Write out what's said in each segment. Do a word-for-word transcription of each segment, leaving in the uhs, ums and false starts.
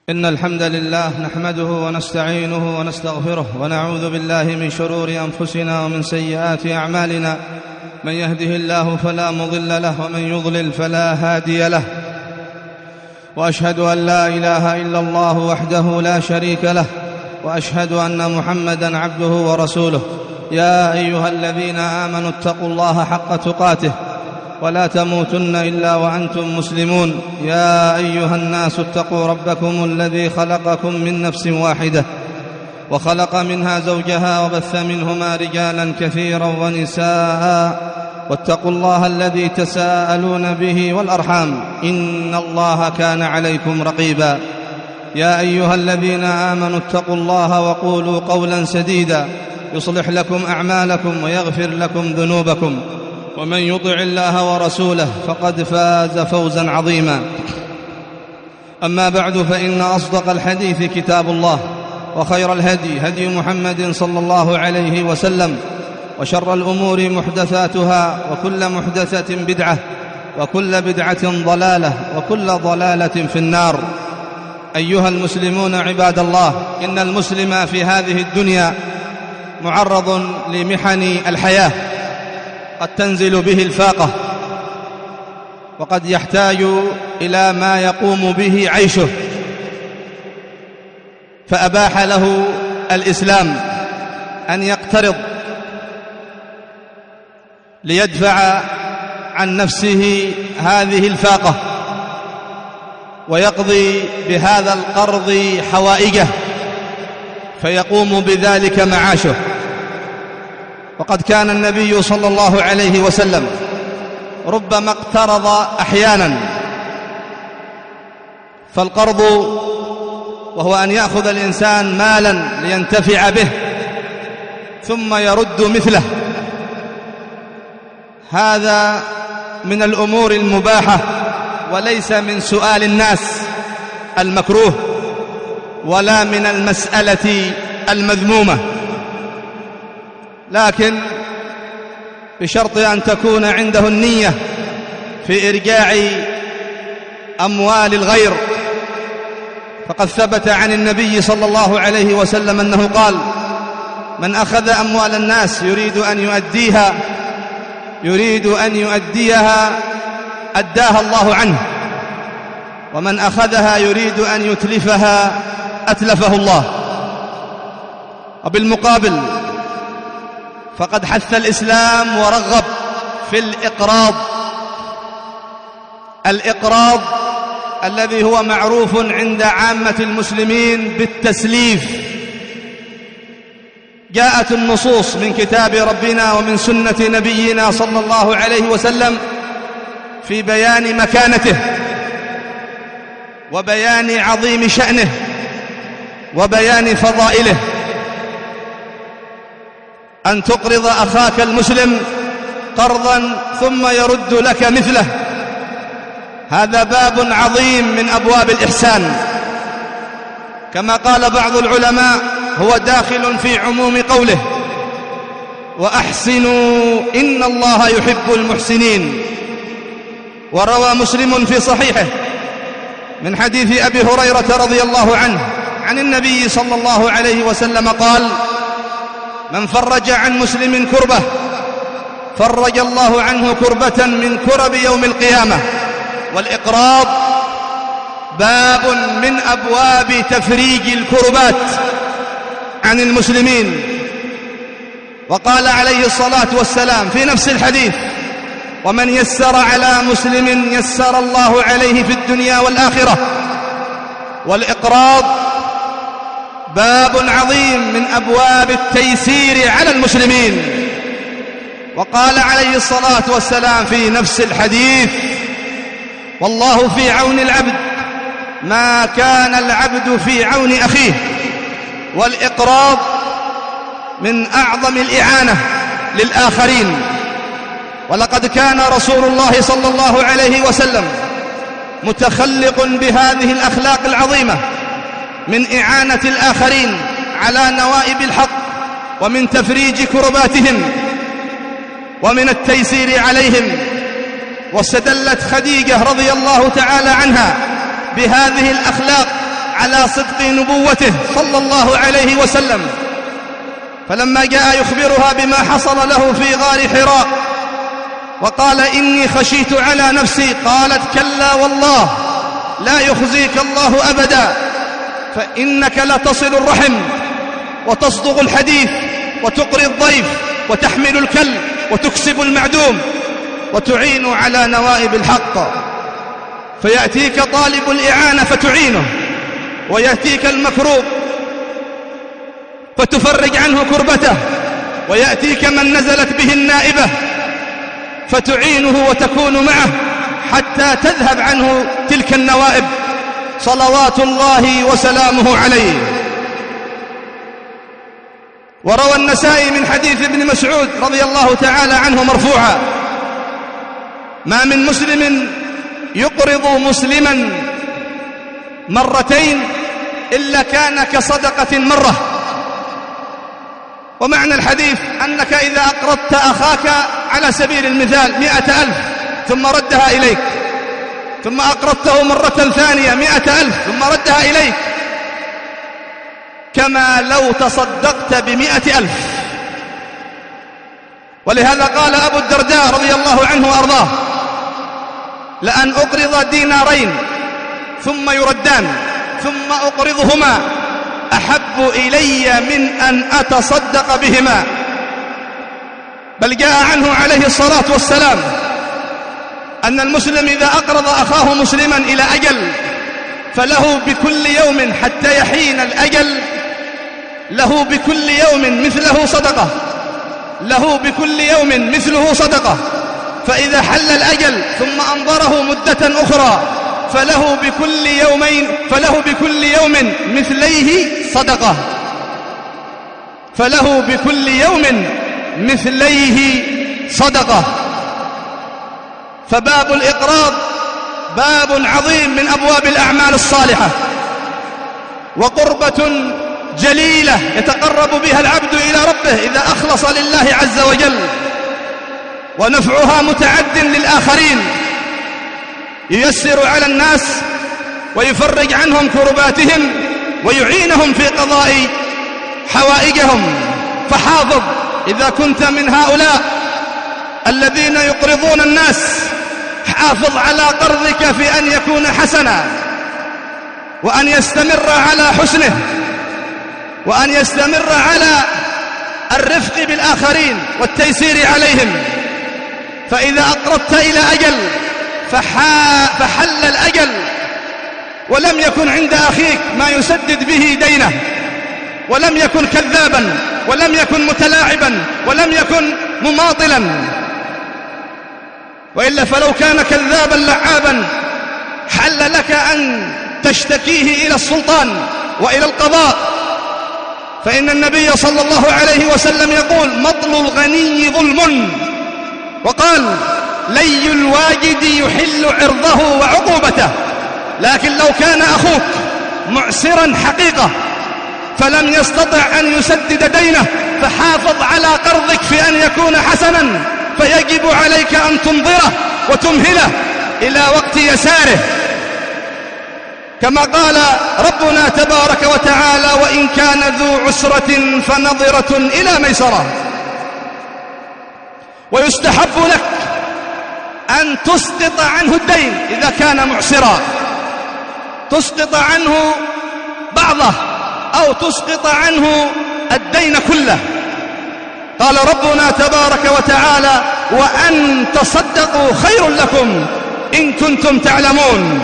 إن الحمد لله نحمده ونستعينه ونستغفره ونعوذ بالله من شرور أنفسنا ومن سيئات أعمالنا. من يهده الله فلا مضل له ومن يضلل فلا هادي له، وأشهد أن لا إله إلا الله وحده لا شريك له، وأشهد أن محمدًا عبده ورسوله. يا أيها الذين آمنوا اتقوا الله حق تقاته ولا تموتن إلا وأنتم مسلمون. يا أيها الناس اتقوا ربكم الذي خلقكم من نفس واحدة وخلق منها زوجها وبث منهما رجالا كثيرا ونساء، واتقوا الله الذي تساءلون به والأرحام إن الله كان عليكم رقيبا. يا أيها الذين آمنوا اتقوا الله وقولوا قولا سديدا يصلح لكم أعمالكم ويغفر لكم ذنوبكم، ومن يطع الله ورسوله فقد فاز فوزا عظيما. أما بعد، فإن أصدق الحديث كتاب الله، وخير الهدي هدي محمد صلى الله عليه وسلم، وشر الأمور محدثاتها، وكل محدثة بدعة، وكل بدعة ضلالة، وكل ضلالة في النار. أيها المسلمون عباد الله، إن المسلم في هذه الدنيا معرض لمحن الحياة قد تنزل به الفاقة، وقد يحتاج إلى ما يقوم به عيشه، فأباح له الإسلام أن يقترض ليدفع عن نفسه هذه الفاقة ويقضي بهذا القرض حوائجه، فيقوم بذلك معاشه. وقد كان النبي صلى الله عليه وسلم ربما اقترض أحيانا، فالقرض وهو أن يأخذ الإنسان مالا لينتفع به ثم يرد مثله، هذا من الأمور المباحة، وليس من سؤال الناس المكروه، ولا من المسألة المذمومة، لكن بشرط أن تكون عنده النية في إرجاع أموال الغير. فقد ثبت عن النبي صلى الله عليه وسلم أنه قال: من أخذ أموال الناس يريد أن يؤديها يريد أن يؤديها أداها الله عنه، ومن أخذها يريد أن يتلفها أتلفه الله. وبالمقابل فقد حث الإسلام ورغب في الإقراض، الإقراض الذي هو معروف عند عامة المسلمين بالتسليف. جاءت النصوص من كتاب ربنا ومن سنة نبينا صلى الله عليه وسلم في بيان مكانته وبيان عظيم شأنه وبيان فضائله. أن تقرض أخاك المسلم قرضا ثم يرد لك مثله، هذا باب عظيم من أبواب الإحسان، كما قال بعض العلماء هو داخل في عموم قوله: وأحسنوا إن الله يحب المحسنين. وروى مسلم في صحيحه من حديث أبي هريرة رضي الله عنه عن النبي صلى الله عليه وسلم قال: من فرج عن مسلم كربة فرج الله عنه كربة من كرب يوم القيامة. والإقراض باب من أبواب تفريج الكربات عن المسلمين. وقال عليه الصلاة والسلام في نفس الحديث: ومن يسر على مسلم يسر الله عليه في الدنيا والآخرة. والإقراض باب عظيم من أبواب التيسير على المسلمين. وقال عليه الصلاة والسلام في نفس الحديث: والله في عون العبد ما كان العبد في عون أخيه. والإقراض من أعظم الإعانة للآخرين. ولقد كان رسول الله صلى الله عليه وسلم متخلق بهذه الأخلاق العظيمة من إعانة الآخرين على نوائب الحق، ومن تفريج كرباتهم، ومن التيسير عليهم. واستدلت خديجة رضي الله تعالى عنها بهذه الأخلاق على صدق نبوته صلى الله عليه وسلم، فلما جاء يخبرها بما حصل له في غار حراء وقال إني خشيت على نفسي، قالت كلا والله لا يخزيك الله أبدا، فإنك لتصل الرحم وتصدق الحديث وتقري الضيف وتحمل الكل وتكسب المعدوم وتعين على نوائب الحق. فيأتيك طالب الإعانة فتعينه، ويأتيك المكروب فتفرج عنه كربته، ويأتيك من نزلت به النائبة فتعينه وتكون معه حتى تذهب عنه تلك النوائب صلوات الله وسلامه عليه. وروى النسائي من حديث ابن مسعود رضي الله تعالى عنه مرفوعا: ما من مسلم يقرض مسلما مرتين إلا كان كصدقة مرة. ومعنى الحديث أنك إذا أقرضت أخاك على سبيل المثال مئة ألف ثم ردها إليك، ثم أقرضته مرة ثانية مئة ألف ثم ردها إليك، كما لو تصدقت بمئة ألف. ولهذا قال أبو الدرداء رضي الله عنه وأرضاه: لأن أقرض دينارين ثم يردان ثم أقرضهما أحب إلي من أن أتصدق بهما. بل جاء عنه عليه الصلاة والسلام أن المسلم إذا أقرض أخاه مسلما إلى أجل فله بكل يوم حتى يحين الأجل له بكل يوم مثله صدقة، له بكل يوم مثله صدقة. فإذا حل الأجل ثم أنظره مدة أخرى فله بكل يومين فله بكل يوم مثليه صدقة، فله بكل يوم مثليه صدقة. فباب الإقراض باب عظيم من أبواب الأعمال الصالحة، وقربة جليلة يتقرب بها العبد إلى ربه إذا أخلص لله عز وجل، ونفعها متعد للآخرين، ييسر على الناس ويفرج عنهم كرباتهم ويعينهم في قضاء حوائجهم. فحافظ إذا كنت من هؤلاء الذين يقرضون الناس، حافظ على قرضك في أن يكون حسنا، وأن يستمر على حسنه، وأن يستمر على الرفق بالآخرين والتيسير عليهم. فإذا أقرضت إلى أجل فحل الأجل ولم يكن عند أخيك ما يسدد به دينه، ولم يكن كذابا، ولم يكن متلاعبا، ولم يكن مماطلا، وإلا فلو كان كذابا لعابا حل لك أن تشتكيه إلى السلطان وإلى القضاء. فإن النبي صلى الله عليه وسلم يقول: مطل الغني ظلم، وقال: لي الواجد يحل عرضه وعقوبته. لكن لو كان أخوك معسرا حقيقة فلم يستطع أن يسدد دينه فحافظ على قرضك في أن يكون حسنا، فيجب عليك أن تنظره وتمهله إلى وقت يساره، كما قال ربنا تبارك وتعالى: وإن كان ذو عسرة فنظرة إلى ميسرة. ويستحب لك أن تسقط عنه الدين إذا كان معسرا، تسقط عنه بعضه أو تسقط عنه الدين كله. قال ربنا تبارك وتعالى: وأن تصدقوا خير لكم إن كنتم تعلمون.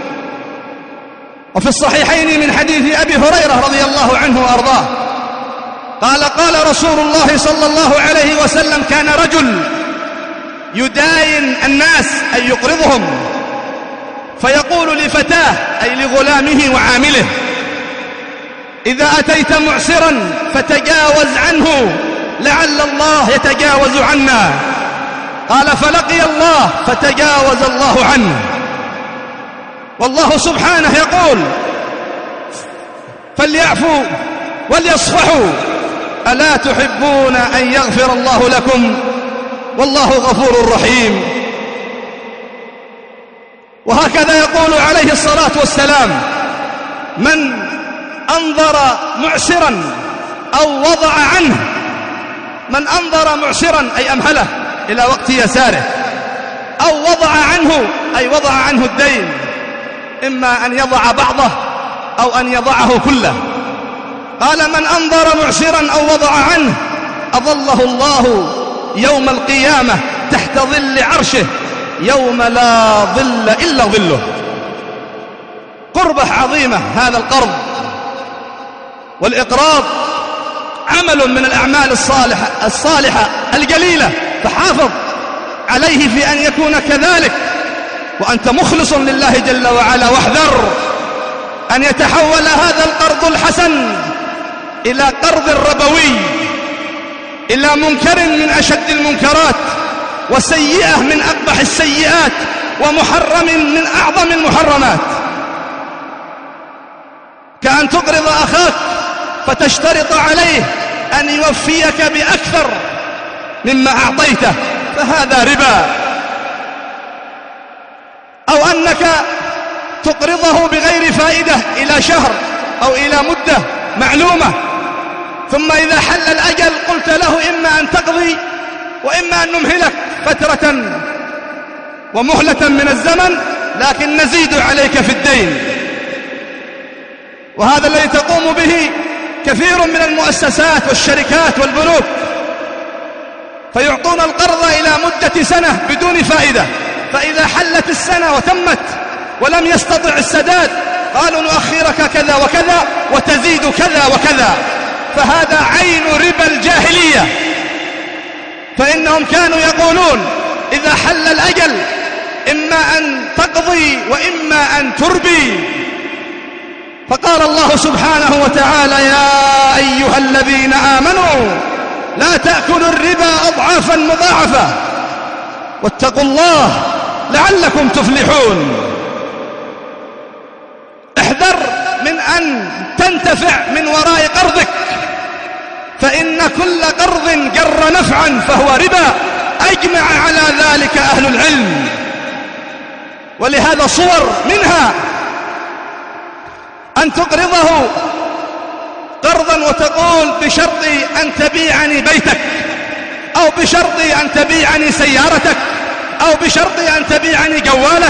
وفي الصحيحين من حديث أبي هريرة رضي الله عنه وأرضاه قال: قال رسول الله صلى الله عليه وسلم: كان رجل يداين الناس أي يقرضهم، فيقول لفتاه أي لغلامه وعامله: إذا أتيت معسرا فتجاوز عنه لعل الله يتجاوز عنا. قال: فلقي الله فتجاوز الله عنه. والله سبحانه يقول: فليعفوا وليصفحوا ألا تحبون أن يغفر الله لكم والله غفور رحيم. وهكذا يقول عليه الصلاة والسلام: من أنظر معسرا أو وضع عنه، من أنظر معسرا أي أمهله إلى وقت يساره، أو وضع عنه أي وضع عنه الدين، إما أن يضع بعضه أو أن يضعه كله. قال من أنظر معسرا أو وضع عنه أظله الله يوم القيامة تحت ظل عرشه يوم لا ظل إلا ظله. قربة عظيمة هذا القرض، والإقراض عمل من الأعمال الصالحة الصالحة الجليلة، فحافظ عليه في أن يكون كذلك وأنت مخلص لله جل وعلا، واحذر أن يتحول هذا القرض الحسن إلى قرض ربوي، إلى منكر من أشد المنكرات، وسيئة من أقبح السيئات، ومحرم من أعظم المحرمات، كأن تقرض أخاك فتشترط عليه أن يوفيك بأكثر مما أعطيته، فهذا ربا. أو أنك تقرضه بغير فائدة إلى شهر أو إلى مدة معلومة، ثم إذا حل الأجل قلت له إما أن تقضي وإما أن نمهلك فترة ومهلة من الزمن، لكن نزيد عليك في الدين. وهذا الذي تقوم به كثير من المؤسسات والشركات والبنوك، فيعطون القرض إلى مدة سنة بدون فائدة، فإذا حلت السنة وتمت ولم يستطع السداد قالوا نؤخرك كذا وكذا وتزيد كذا وكذا، فهذا عين ربا الجاهلية. فإنهم كانوا يقولون إذا حل الأجل إما أن تقضي وإما أن تربي، فقال الله سبحانه وتعالى يا أيها الذين آمنوا لا تأكلوا الربا أضعافا مضاعفة واتقوا الله لعلكم تفلحون. احذر من أن تنتفع من وراء قرضك، فإن كل قرض جر نفعا فهو ربا، أجمع على ذلك أهل العلم. ولهذا صور منها أن تقرضه قرضا وتقول بشرط أن تبيعني بيتك، أو بشرط أن تبيعني سيارتك، أو بشرط أن تبيعني جوالك،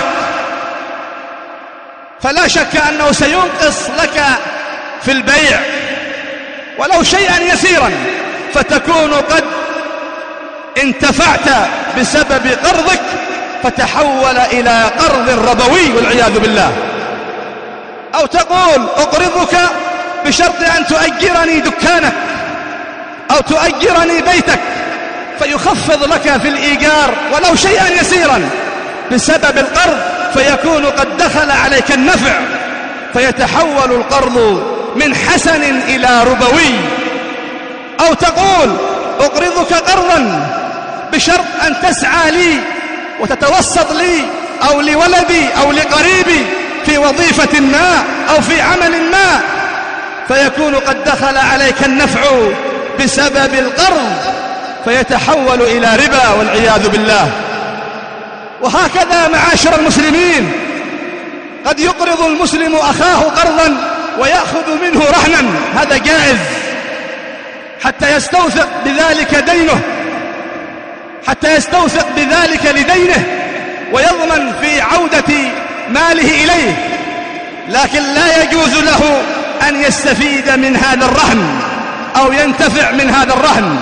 فلا شك أنه سينقص لك في البيع ولو شيئا يسيرا، فتكون قد انتفعت بسبب قرضك فتحول إلى قرض ربوي والعياذ بالله. أو تقول أقرضك بشرط أن تؤجرني دكانك أو تؤجرني بيتك، فيخفض لك في الإيجار ولو شيئا يسيرا بسبب القرض، فيكون قد دخل عليك النفع، فيتحول القرض من حسن إلى ربوي. أو تقول أقرضك قرضا بشرط أن تسعى لي وتتوسط لي أو لولدي أو لقريبي في وظيفة ما أو في عمل ما، فيكون قد دخل عليك النفع بسبب القرض، فيتحول إلى ربا والعياذ بالله. وهكذا معاشر المسلمين، قد يقرض المسلم أخاه قرضا ويأخذ منه رهنا، هذا جائز، حتى يستوثق بذلك دينه، حتى يستوثق بذلك لدينه ويضمن في عودة ماله إليه، لكن لا يجوز له أن يستفيد من هذا الرهن أو ينتفع من هذا الرهن.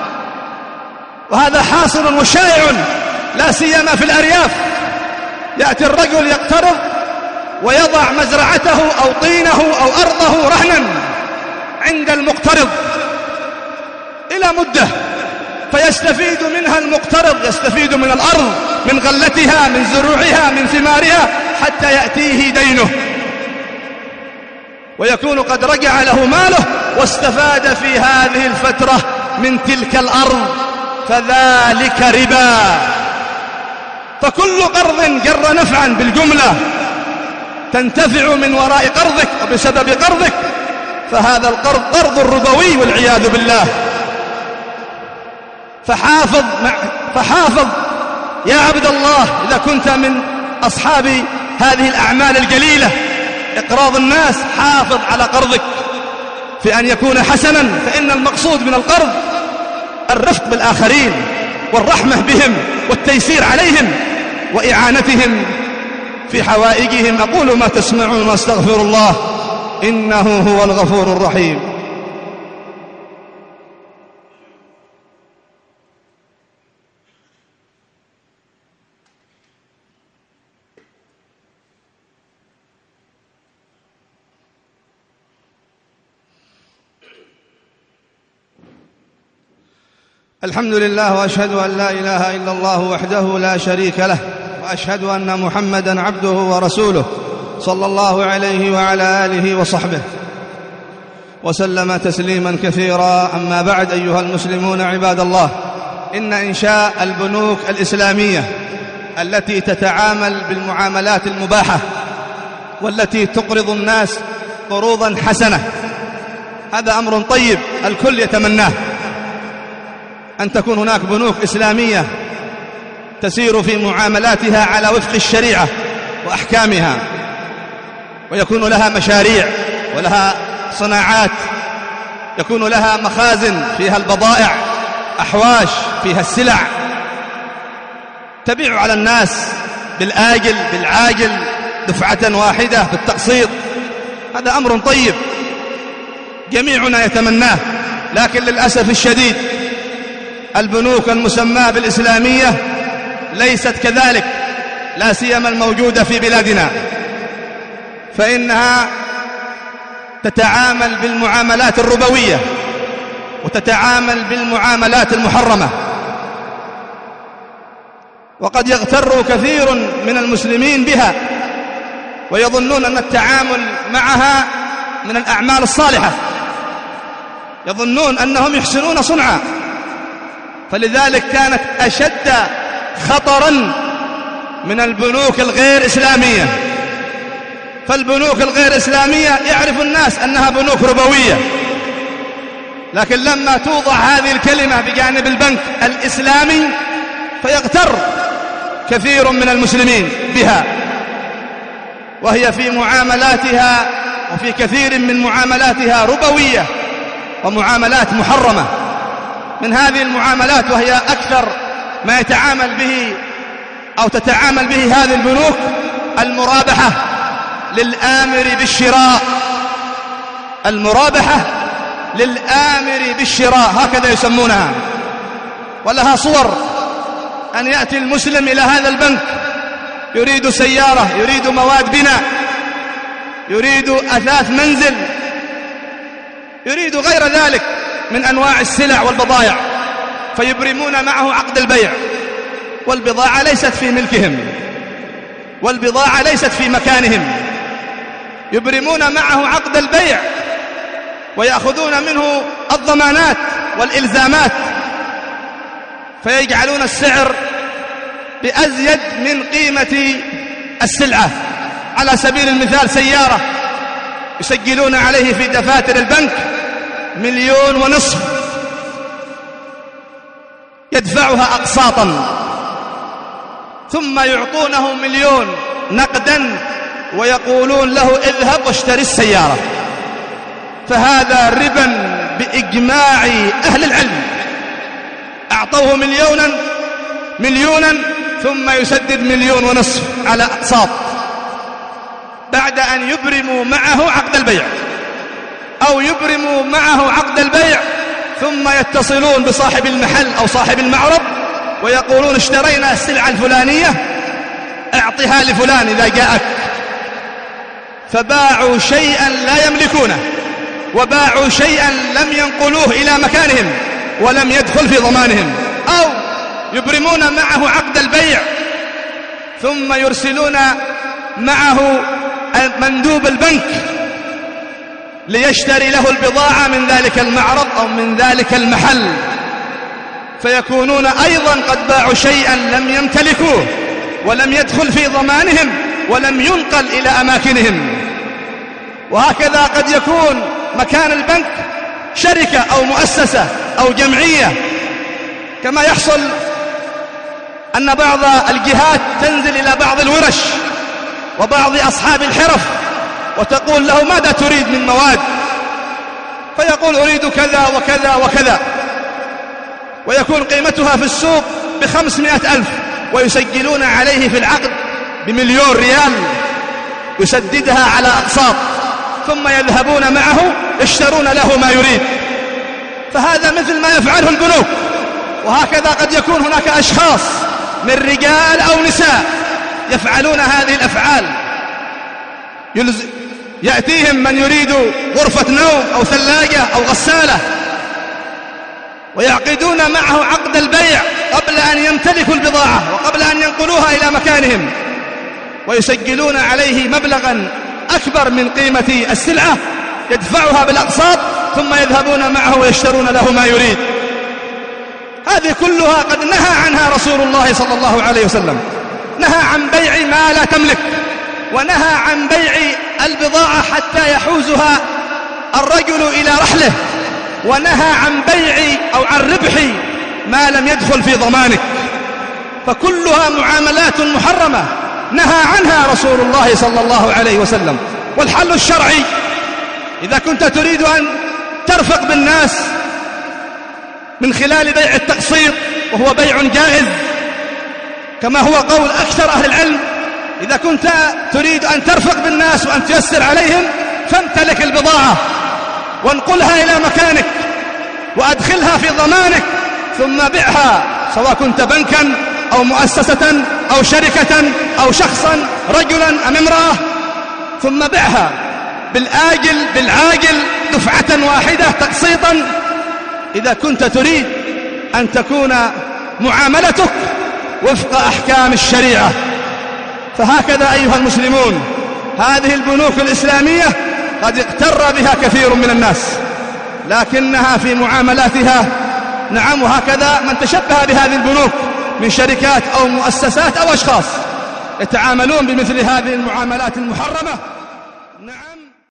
وهذا حاصل وشائع لا سيما في الأرياف، يأتي الرجل يقترض ويضع مزرعته أو طينه أو أرضه رهنا عند المقترض إلى مدة، فيستفيد منها المقترض، يستفيد من الأرض، من غلتها، من زروعها، من ثمارها، حتى يأتيه دينه، ويكون قد رجع له ماله واستفاد في هذه الفترة من تلك الأرض، فذلك ربا. فكل قرض جر نفعا بالجملة تنتفع من وراء قرضك وبسبب قرضك، فهذا القرض قرض ربوي والعياذ بالله. فحافظ, فحافظ يا عبد الله إذا كنت من أصحاب هذه الأعمال الجليلة، إقراض الناس حافظ على قرضك في أن يكون حسنا، فإن المقصود من القرض الرفق بالآخرين والرحمة بهم والتيسير عليهم وإعانتهم في حوائجهم. أقول ما تسمعون واستغفر الله إنه هو الغفور الرحيم. الحمد لله، وأشهد أن لا إله إلا الله وحده لا شريك له، وأشهد أن محمدًا عبده ورسوله صلى الله عليه وعلى آله وصحبه وسلم تسليمًا كثيرا. أما بعد، أيها المسلمون عباد الله، إن إنشاء البنوك الإسلامية التي تتعامل بالمعاملات المباحة والتي تقرض الناس قروضًا حسنة هذا أمر طيب الكل يتمناه، أن تكون هناك بنوك إسلامية تسير في معاملاتها على وفق الشريعة وأحكامها، ويكون لها مشاريع ولها صناعات، يكون لها مخازن فيها البضائع، أحواش فيها السلع، تبيع على الناس بالآجل بالعاجل دفعة واحدة بالتقسيط. هذا أمر طيب جميعنا يتمناه، لكن للأسف الشديد البنوك المسماة بالإسلامية ليست كذلك، لا سيما الموجودة في بلادنا، فإنها تتعامل بالمعاملات الربوية وتتعامل بالمعاملات المحرمة، وقد يغتر كثير من المسلمين بها ويظنون أن التعامل معها من الأعمال الصالحة، يظنون أنهم يحسنون صنعا، فلذلك كانت أشد خطرا من البنوك الغير إسلامية. فالبنوك الغير إسلامية يعرف الناس أنها بنوك ربوية، لكن لما توضع هذه الكلمة بجانب البنك الإسلامي فيغتر كثير من المسلمين بها، وهي في معاملاتها وفي كثير من معاملاتها ربوية ومعاملات محرمة. من هذه المعاملات وهي أكثر ما يتعامل به أو تتعامل به هذه البنوك المرابحة للآمر بالشراء، المرابحة للآمر بالشراء هكذا يسمونها، ولها صور. أن يأتي المسلم إلى هذا البنك يريد سيارة، يريد مواد بناء، يريد أثاث منزل، يريد غير ذلك من أنواع السلع والبضائع، فيبرمون معه عقد البيع، والبضاعة ليست في ملكهم، والبضاعة ليست في مكانهم، يبرمون معه عقد البيع ويأخذون منه الضمانات والإلزامات، فيجعلون السعر بأزيد من قيمة السلعة. على سبيل المثال سيارة يسجلون عليه في دفاتر البنك مليون ونصف، يدفعها أقساطا، ثم يعطونه مليون نقدا ويقولون له اذهب واشتري السيارة. فهذا ربا بإجماع أهل العلم، أعطوه مليونا مليونا ثم يسدد مليون ونصف على أقساط بعد أن يبرموا معه عقد البيع، أو يبرموا معه عقد البيع ثم يتصلون بصاحب المحل أو صاحب المعرض ويقولون اشترينا السلعة الفلانية اعطها لفلان إذا جاءك. فباعوا شيئا لا يملكونه، وباعوا شيئا لم ينقلوه إلى مكانهم ولم يدخل في ضمانهم. أو يبرمون معه عقد البيع ثم يرسلون معه مندوب البنك ليشتري له البضاعة من ذلك المعرض أو من ذلك المحل، فيكونون أيضا قد باعوا شيئا لم يمتلكوه ولم يدخل في ضمانهم ولم ينقل إلى أماكنهم. وهكذا قد يكون مكان البنك شركة أو مؤسسة أو جمعية، كما يحصل أن بعض الجهات تنزل إلى بعض الورش وبعض أصحاب الحرف وتقول له ماذا تريد من مواد؟ فيقول أريد كذا وكذا وكذا، ويكون قيمتها في السوق بخمسمائة ألف، ويسجلون عليه في العقد بمليون ريال يسددها على أقساط، ثم يذهبون معه يشترون له ما يريد. فهذا مثل ما يفعله البنوك. وهكذا قد يكون هناك أشخاص من رجال أو نساء يفعلون هذه الأفعال. يأتيهم من يريد غرفة نوم أو ثلاجة أو غسالة، ويعقدون معه عقد البيع قبل أن يمتلكوا البضاعة وقبل أن ينقلوها إلى مكانهم، ويسجلون عليه مبلغا أكبر من قيمة السلعة يدفعها بالأقساط، ثم يذهبون معه ويشترون له ما يريد. هذه كلها قد نهى عنها رسول الله صلى الله عليه وسلم. نهى عن بيع ما لا تملك، ونهى عن بيع البضاعة حتى يحوزها الرجل إلى رحله، ونهى عن بيع أو عن ربح ما لم يدخل في ضمانك. فكلها معاملات محرمة نهى عنها رسول الله صلى الله عليه وسلم. والحل الشرعي إذا كنت تريد أن ترفق بالناس من خلال بيع التقسيط، وهو بيع جائز كما هو قول أكثر أهل العلم، إذا كنت تريد أن ترفق بالناس وأن تيسر عليهم فامتلك البضاعة وانقلها إلى مكانك وأدخلها في ضمانك، ثم بيعها، سواء كنت بنكا أو مؤسسة أو شركة أو شخصا رجلا أم امرأة، ثم بيعها بالآجل بالعاجل دفعة واحدة تقسيطا، إذا كنت تريد أن تكون معاملتك وفق أحكام الشريعة. فهكذا أيها المسلمون، هذه البنوك الإسلامية قد اغتر بها كثير من الناس، لكنها في معاملاتها نعم. وهكذا من تشبه بهذه البنوك من شركات أو مؤسسات أو أشخاص يتعاملون بمثل هذه المعاملات المحرمة. نعم.